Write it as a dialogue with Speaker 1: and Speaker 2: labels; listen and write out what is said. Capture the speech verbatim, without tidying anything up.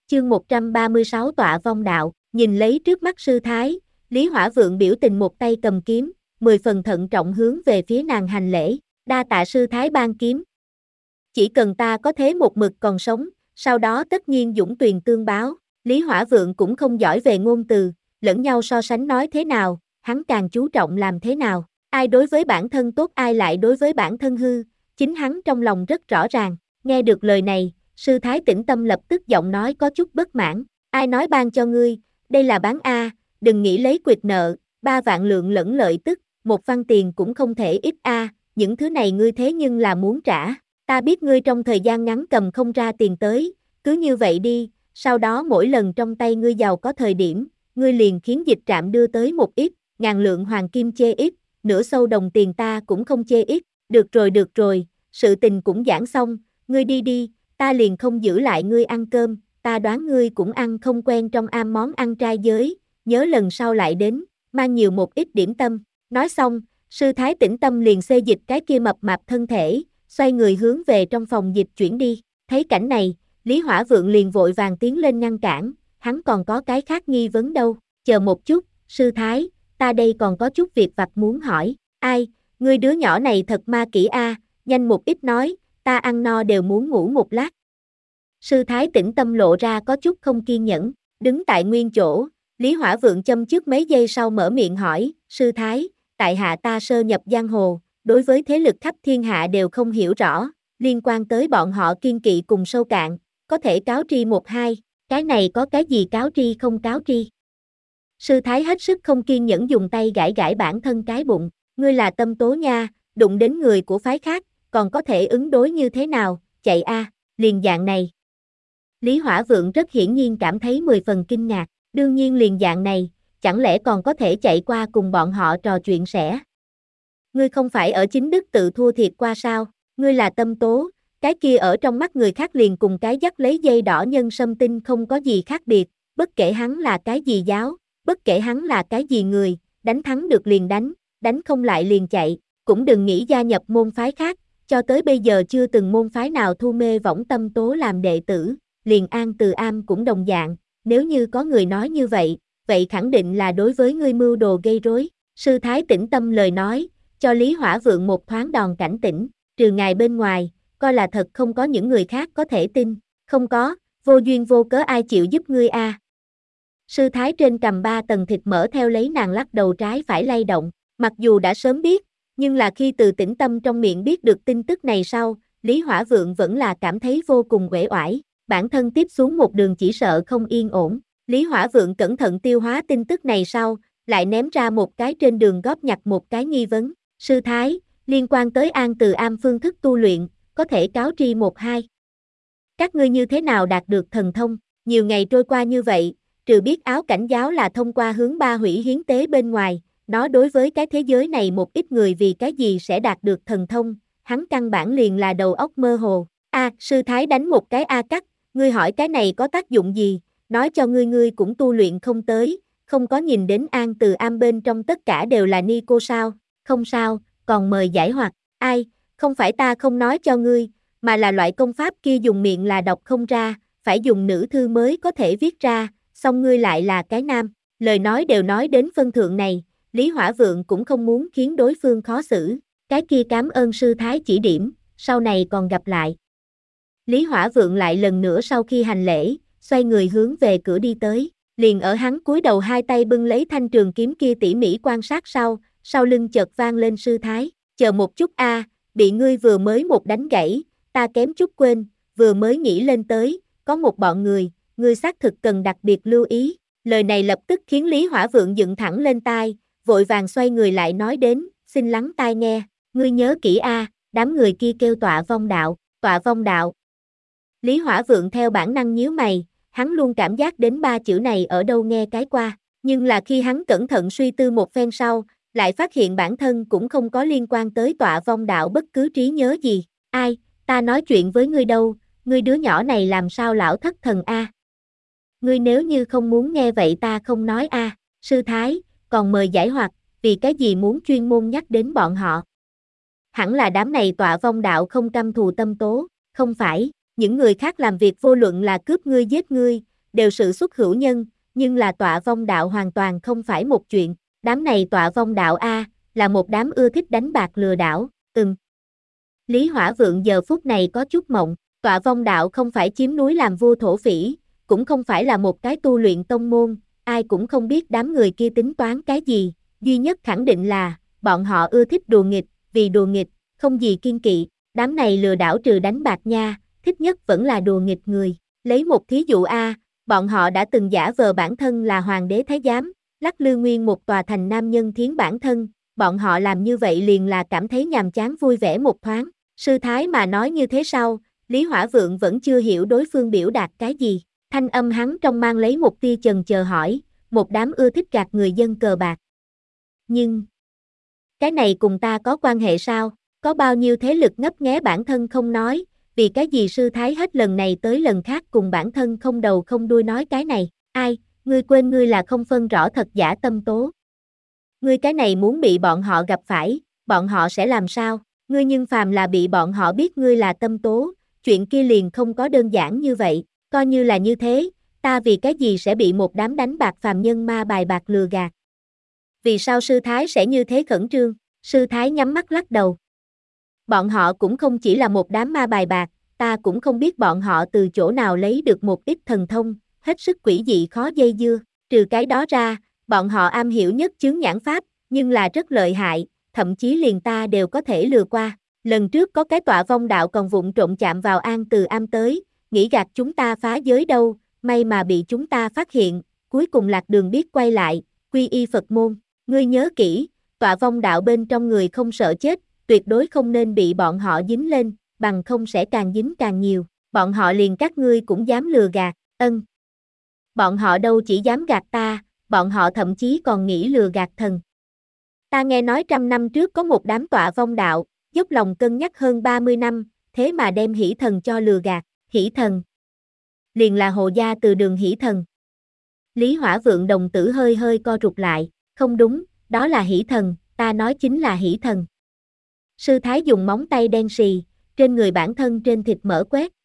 Speaker 1: Chương một trăm ba mươi sáu Tọa vong đạo, nhìn lấy trước mắt sư thái, Lý Hỏa Vượng biểu tình một tay cầm kiếm, mười phần thận trọng hướng về phía nàng hành lễ, đa tạ sư thái ban kiếm. Chỉ cần ta có thế một mực còn sống, sau đó tất nhiên dũng tuyền tương báo. Lý Hỏa Vượng cũng không giỏi về ngôn từ, lẫn nhau so sánh nói thế nào, hắn càng chú trọng làm thế nào. Ai đối với bản thân tốt ai lại đối với bản thân hư, chính hắn trong lòng rất rõ ràng. Nghe được lời này, sư thái tĩnh tâm lập tức giọng nói có chút bất mãn. Ai nói ban cho ngươi, đây là bán A, đừng nghĩ lấy quyệt nợ, ba vạn lượng lẫn lợi tức, một văn tiền cũng không thể ít A, những thứ này ngươi thế nhưng là muốn trả. Ta biết ngươi trong thời gian ngắn cầm không ra tiền tới, cứ như vậy đi, sau đó mỗi lần trong tay ngươi giàu có thời điểm, ngươi liền khiến dịch trạm đưa tới một ít, ngàn lượng hoàng kim chê ít, nửa sâu đồng tiền ta cũng không chê ít, được rồi được rồi, sự tình cũng giảng xong, ngươi đi đi, ta liền không giữ lại ngươi ăn cơm, ta đoán ngươi cũng ăn không quen trong am món ăn trai giới, nhớ lần sau lại đến, mang nhiều một ít điểm tâm. Nói xong, sư thái tĩnh tâm liền xê dịch cái kia mập mạp thân thể, xoay người hướng về trong phòng dịch chuyển đi. Thấy cảnh này, Lý Hỏa Vượng liền vội vàng tiến lên ngăn cản, hắn còn có cái khác nghi vấn đâu, chờ một chút, sư thái, ta đây còn có chút việc vặt muốn hỏi. Ai, ngươi đứa nhỏ này thật ma kỹ a, nhanh một ít nói, ta ăn no đều muốn ngủ một lát. Sư thái tĩnh tâm lộ ra có chút không kiên nhẫn, đứng tại nguyên chỗ, Lý Hỏa Vượng châm trước mấy giây sau mở miệng hỏi, sư thái, tại hạ ta sơ nhập giang hồ, đối với thế lực khắp thiên hạ đều không hiểu rõ, liên quan tới bọn họ kiên kỵ cùng sâu cạn, có thể cáo tri một hai, cái này có cái gì cáo tri không cáo tri. Sư thái hết sức không kiên nhẫn dùng tay gãi gãi bản thân cái bụng, ngươi là tâm tố nha, đụng đến người của phái khác, còn có thể ứng đối như thế nào, chạy a, à, liền dạng này. Lý Hỏa Vượng rất hiển nhiên cảm thấy mười phần kinh ngạc, đương nhiên liền dạng này, chẳng lẽ còn có thể chạy qua cùng bọn họ trò chuyện sẽ. Ngươi không phải ở chính đức tự thua thiệt qua sao, ngươi là tâm tố, cái kia ở trong mắt người khác liền cùng cái dắt lấy dây đỏ nhân sâm tinh không có gì khác biệt, bất kể hắn là cái gì giáo, bất kể hắn là cái gì người, đánh thắng được liền đánh, đánh không lại liền chạy, cũng đừng nghĩ gia nhập môn phái khác, cho tới bây giờ chưa từng môn phái nào thu mê võng tâm tố làm đệ tử, liền An Từ Am cũng đồng dạng, nếu như có người nói như vậy, vậy khẳng định là đối với ngươi mưu đồ gây rối. Sư thái tĩnh tâm lời nói, cho Lý Hỏa Vượng một thoáng đòn cảnh tỉnh, trừ ngài bên ngoài, coi là thật không có những người khác có thể tin, không có, vô duyên vô cớ ai chịu giúp ngươi a. À. Sư thái trên cầm ba tầng thịt mỡ theo lấy nàng lắc đầu trái phải lay động, mặc dù đã sớm biết, nhưng là khi từ tĩnh tâm trong miệng biết được tin tức này sau, Lý Hỏa Vượng vẫn là cảm thấy vô cùng uể oải, bản thân tiếp xuống một đường chỉ sợ không yên ổn. Lý Hỏa Vượng cẩn thận tiêu hóa tin tức này sau, lại ném ra một cái trên đường góp nhặt một cái nghi vấn, sư thái, liên quan tới An Từ Am phương thức tu luyện, có thể cáo tri một hai. Các ngươi như thế nào đạt được thần thông, nhiều ngày trôi qua như vậy, trừ biết áo cảnh giáo là thông qua hướng ba hủy hiến tế bên ngoài, nó đối với cái thế giới này một ít người vì cái gì sẽ đạt được thần thông, hắn căn bản liền là đầu óc mơ hồ. A, à, sư thái đánh một cái A cắt, ngươi hỏi cái này có tác dụng gì, nói cho ngươi ngươi cũng tu luyện không tới, không có nhìn đến An Từ Am bên trong tất cả đều là ni cô sao, không sao, còn mời giải hoặc, ai, không phải ta không nói cho ngươi, mà là loại công pháp kia dùng miệng là đọc không ra, phải dùng nữ thư mới có thể viết ra, song ngươi lại là cái nam, lời nói đều nói đến phân thượng này, Lý Hỏa Vượng cũng không muốn khiến đối phương khó xử, cái kia cảm ơn sư thái chỉ điểm, sau này còn gặp lại. Lý Hỏa Vượng lại lần nữa sau khi hành lễ, xoay người hướng về cửa đi tới, liền ở hắn cúi đầu hai tay bưng lấy thanh trường kiếm kia tỉ mỉ quan sát sau, sau lưng chợt vang lên sư thái, chờ một chút a, à, bị ngươi vừa mới một đánh gãy, ta kém chút quên, vừa mới nghĩ lên tới, có một bọn người, ngươi xác thực cần đặc biệt lưu ý, lời này lập tức khiến Lý Hỏa Vượng dựng thẳng lên tai, vội vàng xoay người lại nói đến, xin lắng tai nghe, ngươi nhớ kỹ a, à, đám người kia kêu tọa vong đạo, tọa vong đạo. Lý Hỏa Vượng theo bản năng nhíu mày, hắn luôn cảm giác đến ba chữ này ở đâu nghe cái qua, nhưng là khi hắn cẩn thận suy tư một phen sau, lại phát hiện bản thân cũng không có liên quan tới tọa vong đạo bất cứ trí nhớ gì. Ai, ta nói chuyện với ngươi đâu, ngươi đứa nhỏ này làm sao lão thất thần a? À? Ngươi nếu như không muốn nghe vậy ta không nói a. À. Sư thái, còn mời giải hoặc, vì cái gì muốn chuyên môn nhắc đến bọn họ? Hẳn là đám này tọa vong đạo không căm thù tâm tố, không phải, những người khác làm việc vô luận là cướp ngươi giết ngươi, đều sự xuất hữu nhân, nhưng là tọa vong đạo hoàn toàn không phải một chuyện, đám này tọa vong đạo a, là một đám ưa thích đánh bạc lừa đảo, ừm. Lý Hỏa Vượng giờ phút này có chút mộng, tọa vong đạo không phải chiếm núi làm vua thổ phỉ, cũng không phải là một cái tu luyện tông môn, ai cũng không biết đám người kia tính toán cái gì, duy nhất khẳng định là, bọn họ ưa thích đùa nghịch, vì đùa nghịch, không gì kiên kỵ, đám này lừa đảo trừ đánh bạc nha, thích nhất vẫn là đùa nghịch người, lấy một thí dụ a, bọn họ đã từng giả vờ bản thân là hoàng đế thái giám, lắc lư nguyên một tòa thành nam nhân thiến bản thân, bọn họ làm như vậy liền là cảm thấy nhàm chán vui vẻ một thoáng, sư thái mà nói như thế sau, Lý Hỏa Vượng vẫn chưa hiểu đối phương biểu đạt cái gì, thanh âm hắn trong mang lấy một tia chần chờ hỏi, một đám ưa thích gạt người dân cờ bạc. Nhưng, cái này cùng ta có quan hệ sao, có bao nhiêu thế lực ngấp nghé bản thân không nói, vì cái gì sư thái hết lần này tới lần khác cùng bản thân không đầu không đuôi nói cái này, ai, ngươi quên ngươi là không phân rõ thật giả tâm tố. Ngươi cái này muốn bị bọn họ gặp phải, bọn họ sẽ làm sao, ngươi nhưng phàm là bị bọn họ biết ngươi là tâm tố, chuyện kia liền không có đơn giản như vậy, coi như là như thế, ta vì cái gì sẽ bị một đám đánh bạc phàm nhân ma bài bạc lừa gạt. Vì sao sư thái sẽ như thế khẩn trương, sư thái nhắm mắt lắc đầu. Bọn họ cũng không chỉ là một đám ma bài bạc, ta cũng không biết bọn họ từ chỗ nào lấy được một ít thần thông, hết sức quỷ dị khó dây dưa, trừ cái đó ra, bọn họ am hiểu nhất chướng nhãn pháp, nhưng là rất lợi hại, thậm chí liền ta đều có thể lừa qua. Lần trước có cái tọa vong đạo còn vụng trộm chạm vào An Từ Am tới, nghĩ gạt chúng ta phá giới đâu, may mà bị chúng ta phát hiện, cuối cùng lạc đường biết quay lại, quy y Phật môn. Ngươi nhớ kỹ, tọa vong đạo bên trong người không sợ chết, tuyệt đối không nên bị bọn họ dính lên, bằng không sẽ càng dính càng nhiều, bọn họ liền các ngươi cũng dám lừa gạt, ân. Bọn họ đâu chỉ dám gạt ta, bọn họ thậm chí còn nghĩ lừa gạt thần. Ta nghe nói trăm năm trước có một đám tọa vong đạo, dốc lòng cân nhắc hơn ba mươi năm, thế mà đem hỷ thần cho lừa gạt, hỷ thần. Liền là Hồ gia từ đường hỷ thần. Lý Hỏa Vượng đồng tử hơi hơi co rụt lại, không đúng, đó là hỷ thần, ta nói chính là hỷ thần. Sư thái dùng móng tay đen xì, trên người bản thân trên thịt mỡ quét,